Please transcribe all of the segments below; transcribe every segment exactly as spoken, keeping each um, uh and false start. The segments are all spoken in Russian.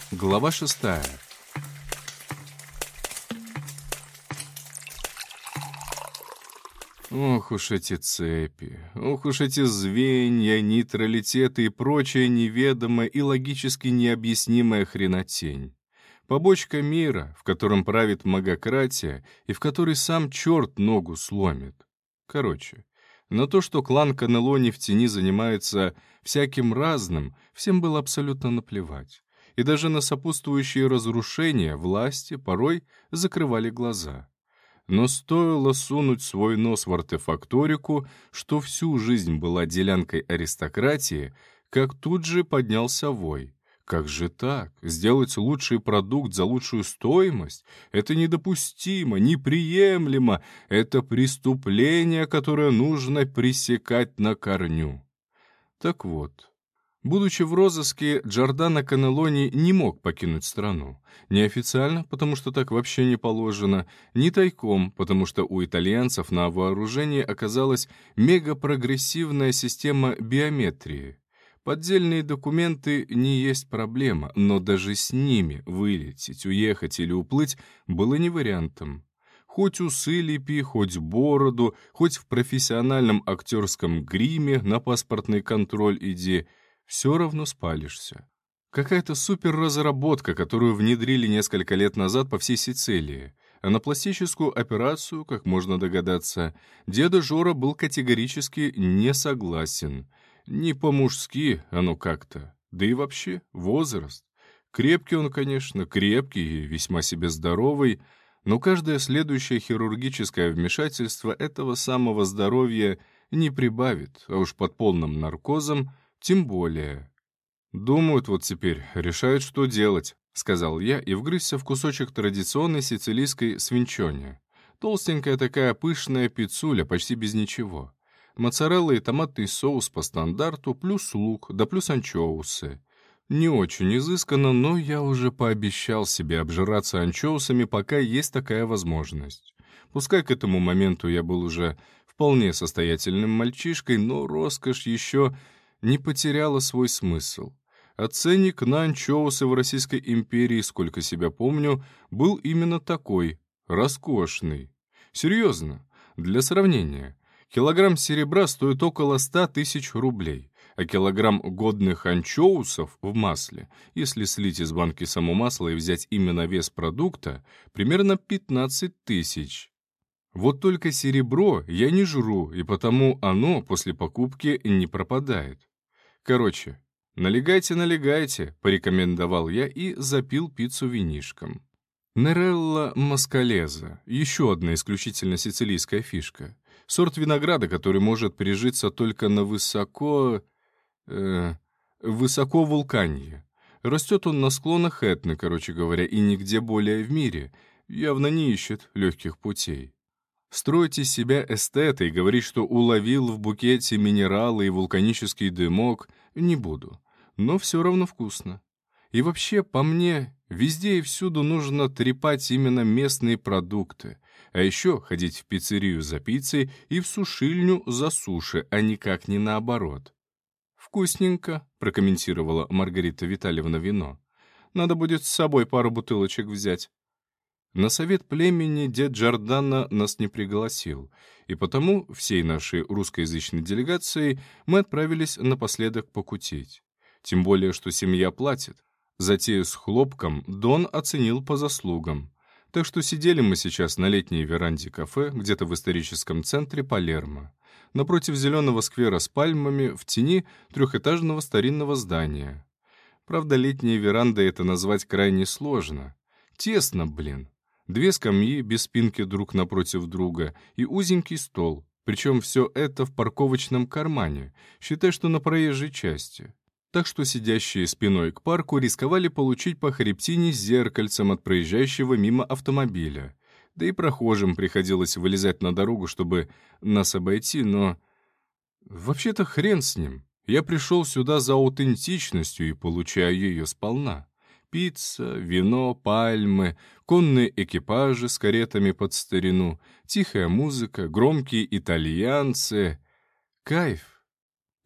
Глава шестая. Ох уж эти цепи, ох уж эти звенья, нейтралитеты и прочая неведомая и логически необъяснимая хренотень. Побочка мира, в котором правит магократия и в которой сам черт ногу сломит. Короче, на то, что клан Канелони в тени занимается всяким разным, всем было абсолютно наплевать. И даже на сопутствующие разрушения власти порой закрывали глаза. Но стоило сунуть свой нос в артефакторику, что всю жизнь была делянкой аристократии, как тут же поднялся вой. Как же так? Сделать лучший продукт за лучшую стоимость? Это недопустимо, неприемлемо. Это преступление, которое нужно пресекать на корню. Так вот. Будучи в розыске, Джордано Канелони не мог покинуть страну. Неофициально, потому что так вообще не положено, не тайком, потому что у итальянцев на вооружении оказалась мегапрогрессивная система биометрии. Поддельные документы не есть проблема, но даже с ними вылететь, уехать или уплыть было не вариантом. Хоть усы лепи, хоть бороду, хоть в профессиональном актерском гриме на паспортный контроль иди — все равно спалишься. Какая-то суперразработка, которую внедрили несколько лет назад по всей Сицилии. А на пластическую операцию, как можно догадаться, деда Жора был категорически не согласен. Не по-мужски оно как-то. Да и вообще возраст. Крепкий он, конечно, крепкий и весьма себе здоровый, но каждое следующее хирургическое вмешательство этого самого здоровья не прибавит, а уж под полным наркозом тем более. Думают вот теперь, решают, что делать, сказал я и вгрызся в кусочек традиционной сицилийской свинчони. Толстенькая такая пышная пиццуля, почти без ничего. Моцарелла и томатный соус по стандарту, плюс лук, да плюс анчоусы. Не очень изысканно, но я уже пообещал себе обжираться анчоусами, пока есть такая возможность. Пускай к этому моменту я был уже вполне состоятельным мальчишкой, но роскошь еще не потеряла свой смысл. А ценник на анчоусы в Российской империи, сколько себя помню, был именно такой, роскошный. Серьезно, для сравнения, килограмм серебра стоит около ста тысяч рублей, а килограмм годных анчоусов в масле, если слить из банки само масло и взять именно вес продукта, примерно пятнадцать тысяч. Вот только серебро я не жру, и потому оно после покупки не пропадает. Короче, налегайте, налегайте, порекомендовал я и запил пиццу винишком. Нерелла маскалеза, еще одна исключительно сицилийская фишка. Сорт винограда, который может прижиться только на высоко... Э, высоко вулканье. Растет он на склонах Этны, короче говоря, и нигде более в мире. Явно не ищет легких путей. Строить из себя эстета и говорить, что уловил в букете минералы и вулканический дымок, не буду. Но все равно вкусно. И вообще, по мне, везде и всюду нужно трепать именно местные продукты. А еще ходить в пиццерию за пиццей и в сушильню за суши, а никак не наоборот. «Вкусненько», — прокомментировала Маргарита Витальевна вино. «Надо будет с собой пару бутылочек взять». На совет племени дед Джордано нас не пригласил, и потому всей нашей русскоязычной делегацией мы отправились напоследок покутить. Тем более, что семья платит. Затею с хлопком Дон оценил по заслугам. Так что сидели мы сейчас на летней веранде кафе где-то в историческом центре Палермо, напротив зеленого сквера с пальмами в тени трехэтажного старинного здания. Правда, летней верандой это назвать крайне сложно. Тесно, блин. Две скамьи без спинки друг напротив друга и узенький стол, причем все это в парковочном кармане, считай, что на проезжей части. Так что сидящие спиной к парку рисковали получить по хребтине зеркальцем от проезжающего мимо автомобиля. Да и прохожим приходилось вылезать на дорогу, чтобы нас обойти, но... Вообще-то хрен с ним. Я пришел сюда за аутентичностью и получаю ее сполна. Пицца, вино, пальмы, конные экипажи с каретами под старину, тихая музыка, громкие итальянцы. Кайф. Как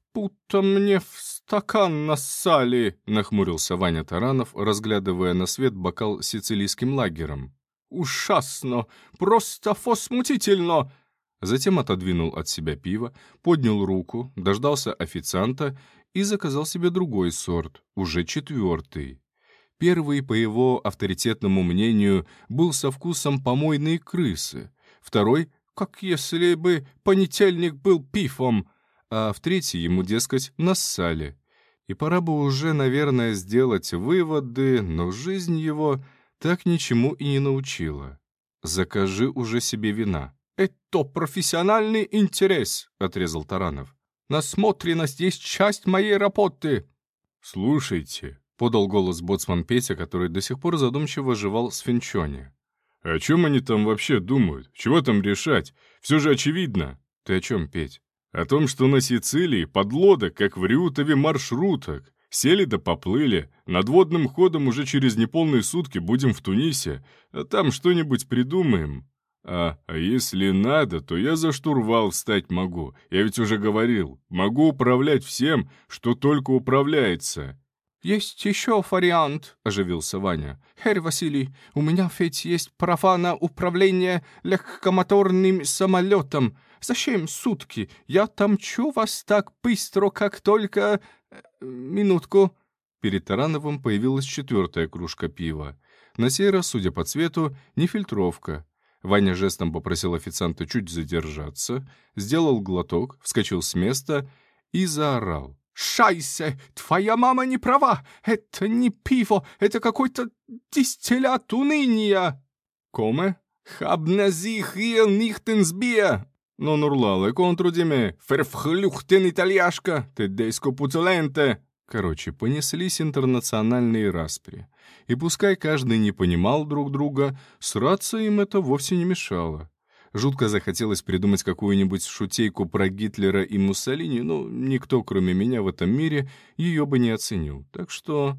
будто мне в стакан нассали», — нахмурился Ваня Таранов, разглядывая на свет бокал сицилийским лагером. «Ужасно! Просто фосмутительно!» Затем отодвинул от себя пиво, поднял руку, дождался официанта и заказал себе другой сорт, уже четвертый. Первый, по его авторитетному мнению, был со вкусом помойной крысы, второй — как если бы понетельник был пифом, а в третий ему, дескать, нассали. И пора бы уже, наверное, сделать выводы, но жизнь его так ничему и не научила. «Закажи уже себе вина». «Это профессиональный интерес», — отрезал Таранов. «Насмотренность есть часть моей работы». «Слушайте», — подал голос боцман Петя, который до сих пор задумчиво жевал сфинчоне. «О чем они там вообще думают? Чего там решать? Все же очевидно». «Ты о чем, Петь?» «О том, что на Сицилии подлодок, как в Риутове, маршруток. Сели да поплыли. Надводным ходом уже через неполные сутки будем в Тунисе, а там что-нибудь придумаем. А, а если надо, то я за штурвал встать могу. Я ведь уже говорил, могу управлять всем, что только управляется». «Есть еще вариант», — оживился Ваня. «Herr Василий, у меня ведь есть права на управление легкомоторным самолетом. Зачем сутки? Я томчу вас так быстро, как только... Минутку». Перед Тарановым появилась четвертая кружка пива. На сей раз, судя по цвету, не фильтровка. Ваня жестом попросил официанта чуть задержаться, сделал глоток, вскочил с места и заорал. «Шайсе! Твоя мама не права! Это не пиво, это какой-то дистиллят уныния!» «Коме? Хабна зих hier nicht ins Bier! Non urlale контрудиме, ферфхлюхтен итальяшка, тедеско пуцеленте!» Короче, понеслись интернациональные распри. И пускай каждый не понимал друг друга, сраться им это вовсе не мешало. Жутко захотелось придумать какую-нибудь шутейку про Гитлера и Муссолини, но никто, кроме меня, в этом мире ее бы не оценил. Так что...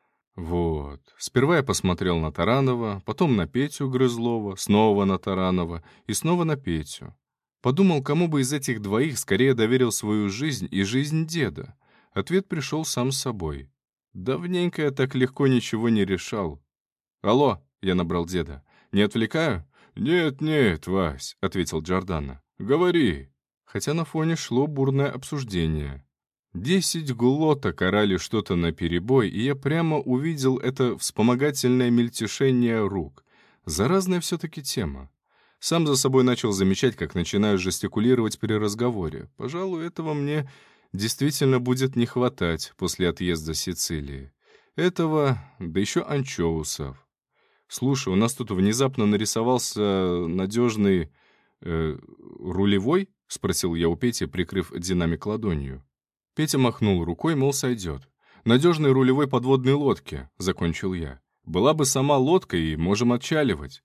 Вот. Сперва я посмотрел на Таранова, потом на Петю Грызлова, снова на Таранова и снова на Петю. Подумал, кому бы из этих двоих скорее доверил свою жизнь и жизнь деда. Ответ пришел сам собой. Давненько я так легко ничего не решал. «Алло», — я набрал деда, — «не отвлекаю?» «Нет-нет, Вась», — ответил Джордано. «Говори». Хотя на фоне шло бурное обсуждение. Десять глоток орали что-то наперебой, и я прямо увидел это вспомогательное мельтешение рук. Заразная все-таки тема. Сам за собой начал замечать, как начинаю жестикулировать при разговоре. Пожалуй, этого мне действительно будет не хватать после отъезда с Сицилии. Этого, да еще анчоусов. «Слушай, у нас тут внезапно нарисовался надежный... Э, рулевой?» — спросил я у Пети, прикрыв динамик ладонью. Петя махнул рукой, мол, сойдет. «Надежной рулевой подводной лодки», — закончил я. «Была бы сама лодка, и можем отчаливать».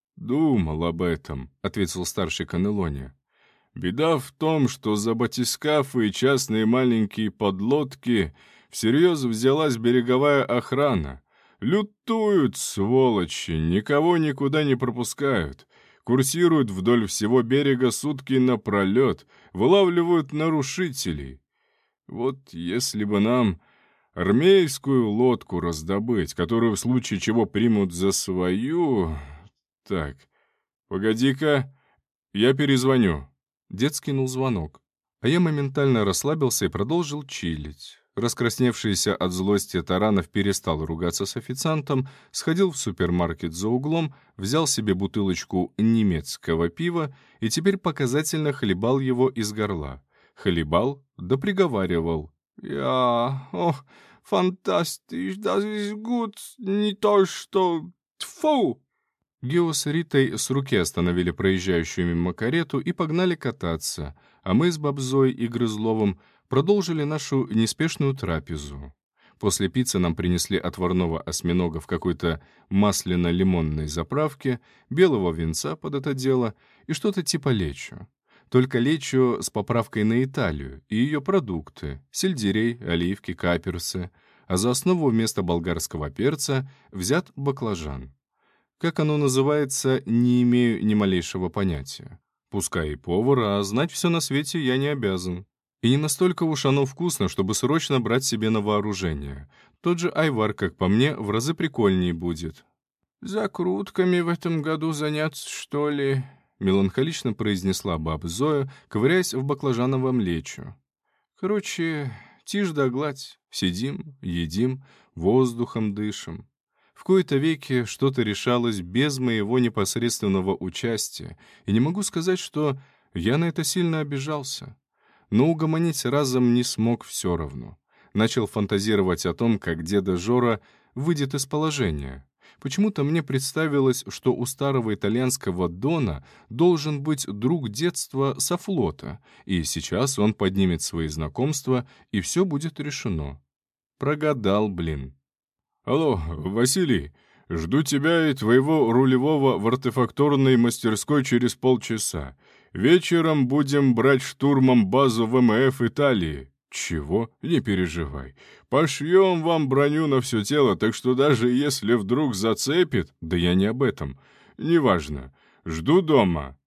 «Думал об этом», — ответил старший Канелони. «Беда в том, что за батискафы и частные маленькие подлодки всерьез взялась береговая охрана. Лютуют, сволочи, никого никуда не пропускают. Курсируют вдоль всего берега сутки напролет, вылавливают нарушителей. Вот если бы нам армейскую лодку раздобыть, которую в случае чего примут за свою... Так, погоди-ка, я перезвоню». Дед скинул звонок, а я моментально расслабился и продолжил чилить. Раскрасневшийся от злости Таранов перестал ругаться с официантом, сходил в супермаркет за углом, взял себе бутылочку немецкого пива и теперь показательно хлебал его из горла. Хлебал, да приговаривал. «Я... ох, фантастиш, das ist gut, не то что... Тьфу!» Гео с Ритой с руки остановили проезжающую мимо карету и погнали кататься, а мы с Бабзой и Грызловым продолжили нашу неспешную трапезу. После пиццы нам принесли отварного осьминога в какой-то масляно-лимонной заправке, белого винца под это дело и что-то типа лечо. Только лечо с поправкой на Италию и ее продукты — сельдерей, оливки, каперсы, а за основу вместо болгарского перца взят баклажан. Как оно называется, не имею ни малейшего понятия. Пускай и повар, а знать все на свете я не обязан. И не настолько уж оно вкусно, чтобы срочно брать себе на вооружение. Тот же айвар, как по мне, в разы прикольнее будет. «Закрутками в этом году заняться, что ли?» — меланхолично произнесла баба Зоя, ковыряясь в баклажановом лечу. «Короче, тишь да гладь. Сидим, едим, воздухом дышим. В кои-то веки что-то решалось без моего непосредственного участия, и не могу сказать, что я на это сильно обижался. Но угомонить разом не смог все равно. Начал фантазировать о том, как деда Жора выйдет из положения. Почему-то мне представилось, что у старого итальянского дона должен быть друг детства со флота, и сейчас он поднимет свои знакомства, и все будет решено. Прогадал, блин. «Алло, Василий, жду тебя и твоего рулевого в артефакторной мастерской через полчаса. Вечером будем брать штурмом базу ВМФ Италии». «Чего? Не переживай. Пошьем вам броню на все тело, так что даже если вдруг зацепит...» «Да я не об этом. Неважно. Жду дома».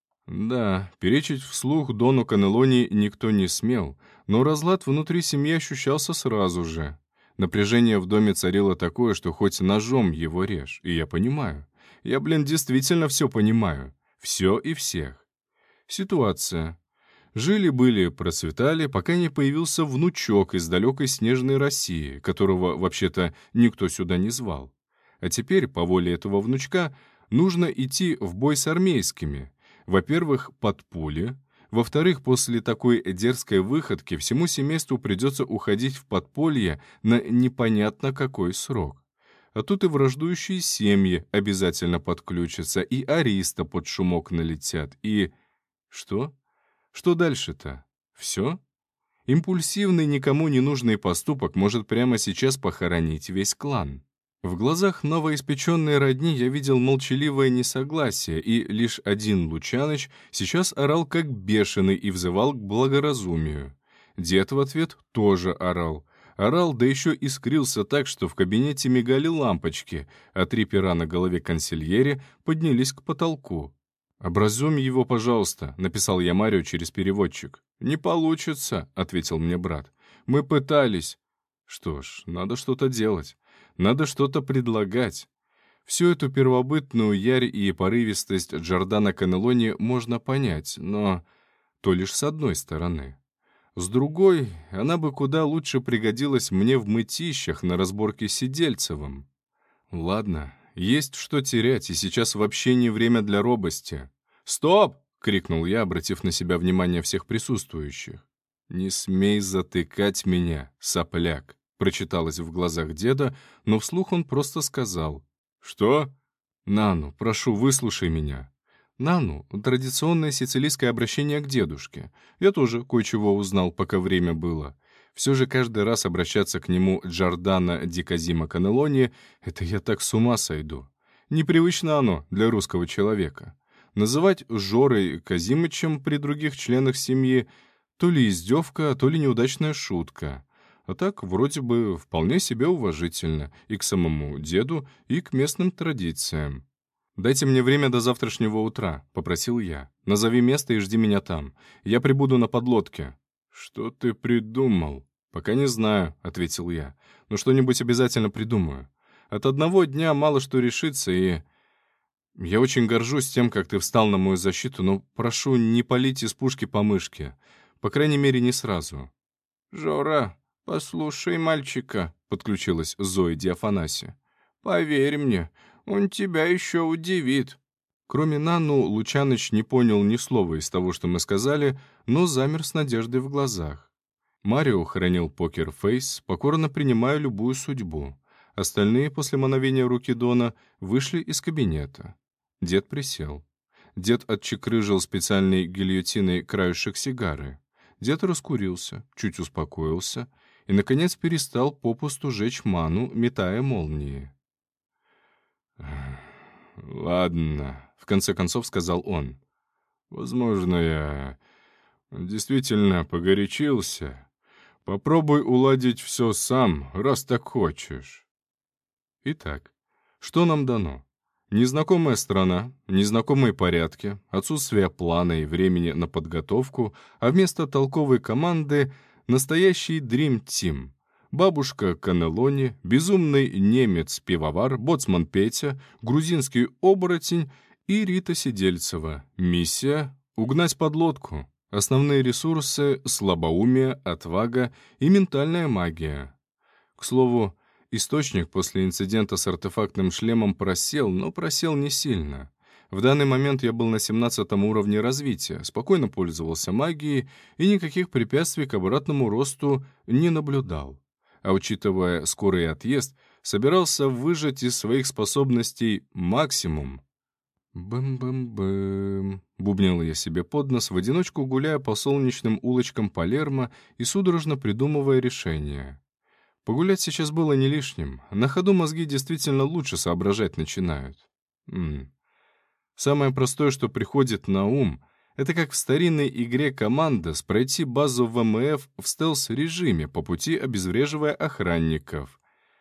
Да, перечить вслух Дону Каннелони никто не смел, но разлад внутри семьи ощущался сразу же. Напряжение в доме царило такое, что хоть ножом его режь, и я понимаю. Я, блин, действительно все понимаю. Все и всех. Ситуация. Жили-были, процветали, пока не появился внучок из далекой снежной России, которого, вообще-то, никто сюда не звал. А теперь, по воле этого внучка, нужно идти в бой с армейскими. Во-первых, под пули. Во-вторых, после такой дерзкой выходки всему семейству придется уходить в подполье на непонятно какой срок. А тут и враждующие семьи обязательно подключатся, и ариста под шумок налетят, и... Что? Что дальше-то? Все? Импульсивный, никому не нужный поступок может прямо сейчас похоронить весь клан. В глазах новоиспеченной родни я видел молчаливое несогласие, и лишь один Лучаныч сейчас орал как бешеный и взывал к благоразумию. Дед в ответ тоже орал. Орал, да еще искрился так, что в кабинете мигали лампочки, а три пера на голове консильери поднялись к потолку. «Образуем его, пожалуйста», — написал я Марию через переводчик. «Не получится», — ответил мне брат. «Мы пытались». Что ж, надо что-то делать. Надо что-то предлагать. Всю эту первобытную ярь и порывистость Джордано Каннелони можно понять, но то лишь с одной стороны. С другой, она бы куда лучше пригодилась мне в мытищах на разборке с Сидельцевым. Ладно, есть что терять, и сейчас вообще не время для робости. «Стоп!» — крикнул я, обратив на себя внимание всех присутствующих. «Не смей затыкать меня, сопляк!» — прочиталось в глазах деда, но вслух он просто сказал. «Что?» «Нану, прошу, выслушай меня». «Нану» — традиционное сицилийское обращение к дедушке. Я тоже кое-чего узнал, пока время было. Все же каждый раз обращаться к нему Джордано ди Казимо Каннелони — это я так с ума сойду. Непривычно оно для русского человека. Называть Жорой Казимычем при других членах семьи то ли издевка, то ли неудачная шутка. А так, вроде бы, вполне себе уважительно и к самому деду, и к местным традициям. «Дайте мне время до завтрашнего утра», — попросил я. «Назови место и жди меня там. Я прибуду на подлодке». «Что ты придумал?» «Пока не знаю», — ответил я. «Но что-нибудь обязательно придумаю. От одного дня мало что решится, и... Я очень горжусь тем, как ты встал на мою защиту, но прошу, не палить из пушки по мышке. По крайней мере, не сразу». «Жора, послушай мальчика», — подключилась Зоя Диафанаси. «Поверь мне, он тебя еще удивит». Кроме Нану, Лучаныч не понял ни слова из того, что мы сказали, но замер с надеждой в глазах. Марио хранил покер-фейс, покорно принимая любую судьбу. Остальные, после мановения руки Дона, вышли из кабинета. Дед присел. Дед отчекрыжил специальной гильотиной краюшек сигары. Дед раскурился, чуть успокоился и, наконец, перестал попусту жечь ману, метая молнии. «Ладно», — в конце концов сказал он. «Возможно, я действительно погорячился. Попробуй уладить все сам, раз так хочешь». Итак, что нам дано? Незнакомая страна, незнакомые порядки, отсутствие плана и времени на подготовку, а вместо толковой команды — настоящий Dream Team. Бабушка Канелони, безумный немец-пивовар, боцман Петя, грузинский оборотень и Рита Сидельцева. Миссия — угнать подлодку. Основные ресурсы — слабоумие, отвага и ментальная магия. К слову, источник после инцидента с артефактным шлемом просел, но просел не сильно. В данный момент я был на семнадцатом уровне развития, спокойно пользовался магией и никаких препятствий к обратному росту не наблюдал. А учитывая скорый отъезд, собирался выжать из своих способностей максимум. «Бэм-бэм-бэм», — бубнил я себе под нос, в одиночку гуляя по солнечным улочкам Палермо и судорожно придумывая решение. Погулять сейчас было не лишним. На ходу мозги действительно лучше соображать начинают. М -м. Самое простое, что приходит на ум, это как в старинной игре «Командос» пройти базу ВМФ в стелс-режиме, по пути обезвреживая охранников.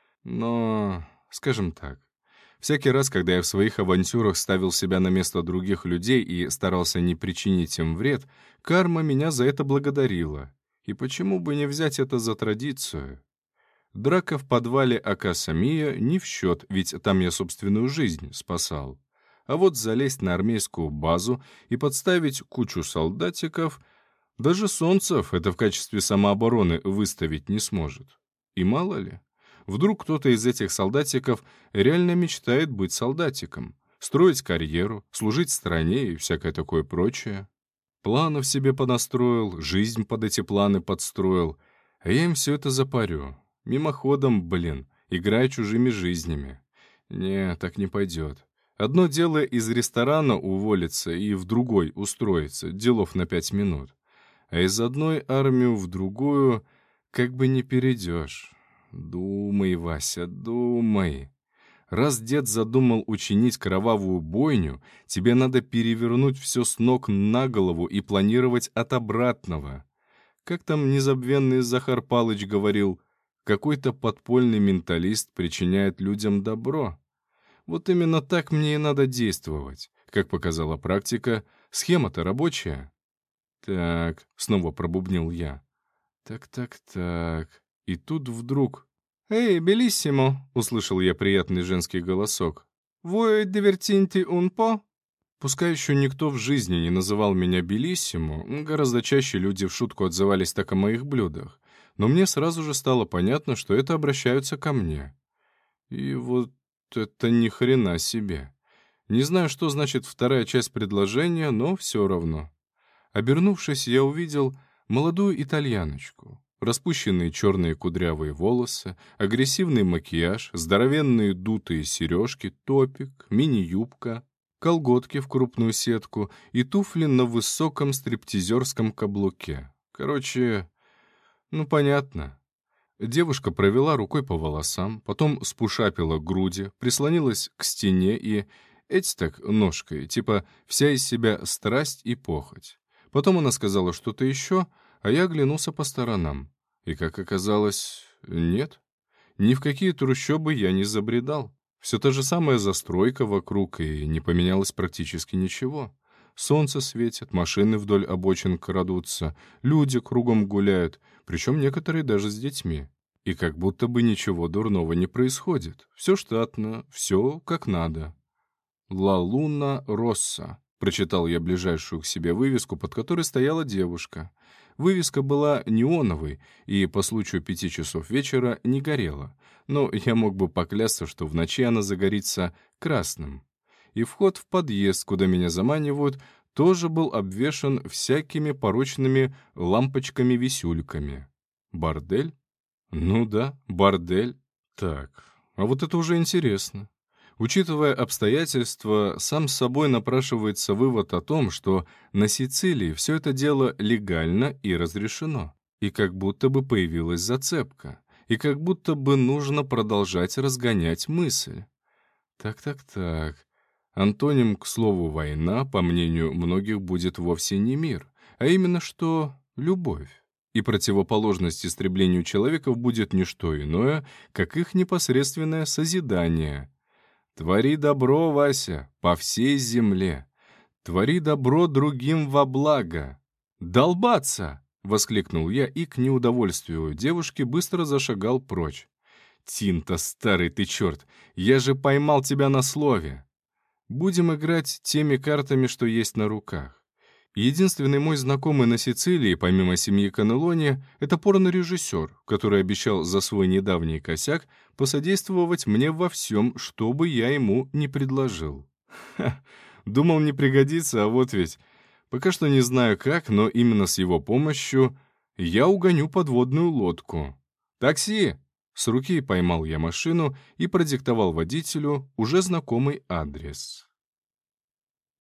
Но, скажем так, всякий раз, когда я в своих авантюрах ставил себя на место других людей и старался не причинить им вред, карма меня за это благодарила. И почему бы не взять это за традицию? Драка в подвале Акаса Мия не в счет, ведь там я собственную жизнь спасал. А вот залезть на армейскую базу и подставить кучу солдатиков, даже Солнцев это в качестве самообороны выставить не сможет. И мало ли, вдруг кто-то из этих солдатиков реально мечтает быть солдатиком, строить карьеру, служить стране и всякое такое прочее. Планов себе понастроил, жизнь под эти планы подстроил, а я им все это запарю. Мимоходом, блин, играя чужими жизнями. Не, так не пойдет. Одно дело из ресторана уволиться и в другой устроиться, делов на пять минут. А из одной армию в другую как бы не перейдешь. Думай, Вася, думай. Раз дед задумал учинить кровавую бойню, тебе надо перевернуть все с ног на голову и планировать от обратного. Как там незабвенный Захар Палыч говорил, какой-то подпольный менталист причиняет людям добро. Вот именно так мне и надо действовать. Как показала практика, схема-то рабочая. Так, снова пробубнил я. Так-так-так. И тут вдруг... «Эй, белиссимо!» — услышал я приятный женский голосок. «Voi divertinti un po'?» Пускай еще никто в жизни не называл меня белиссимо, гораздо чаще люди в шутку отзывались так о моих блюдах, но мне сразу же стало понятно, что это обращаются ко мне. И вот это ни хрена себе. Не знаю, что значит вторая часть предложения, но все равно. Обернувшись, я увидел молодую итальяночку. Распущенные черные кудрявые волосы, агрессивный макияж, здоровенные дутые сережки, топик, мини-юбка, колготки в крупную сетку и туфли на высоком стриптизерском каблуке. Короче, ну понятно. Девушка провела рукой по волосам, потом спушапила груди, прислонилась к стене и, эть так, ножкой, типа вся из себя страсть и похоть. Потом она сказала что-то еще, а я оглянулся по сторонам. И, как оказалось, нет. Ни в какие трущобы я не забредал. Все та же самая застройка вокруг, и не поменялось практически ничего. Солнце светит, машины вдоль обочин крадутся, люди кругом гуляют, причем некоторые даже с детьми. И как будто бы ничего дурного не происходит. Все штатно, все как надо. «Ла Луна Росса», — прочитал я ближайшую к себе вывеску, под которой стояла девушка. Вывеска была неоновой и по случаю пяти часов вечера не горела, но я мог бы поклясться, что в ночи она загорится красным. И вход в подъезд, куда меня заманивают, тоже был обвешан всякими порочными лампочками-висюльками. Бордель? Ну да, бордель. Так, а вот это уже интересно. Учитывая обстоятельства, сам с собой напрашивается вывод о том, что на Сицилии все это дело легально и разрешено. И как будто бы появилась зацепка. И как будто бы нужно продолжать разгонять мысль. Так-так-так. Антоним, к слову, война, по мнению многих, будет вовсе не мир, а именно что любовь. И противоположность истреблению человеков будет не что иное, как их непосредственное созидание. Твори добро, Вася, по всей земле. Твори добро другим во благо. «Долбаться!» — воскликнул я и, к неудовольствию девушки, быстро зашагал прочь. «Тинта, старый ты черт, я же поймал тебя на слове!» Будем играть теми картами, что есть на руках. Единственный мой знакомый на Сицилии, помимо семьи Каннелони, это порнорежиссер, который обещал за свой недавний косяк посодействовать мне во всем, что бы я ему не предложил. Ха, думал, не пригодится, а вот ведь... Пока что не знаю как, но именно с его помощью я угоню подводную лодку. «Такси!» С руки поймал я машину и продиктовал водителю уже знакомый адрес.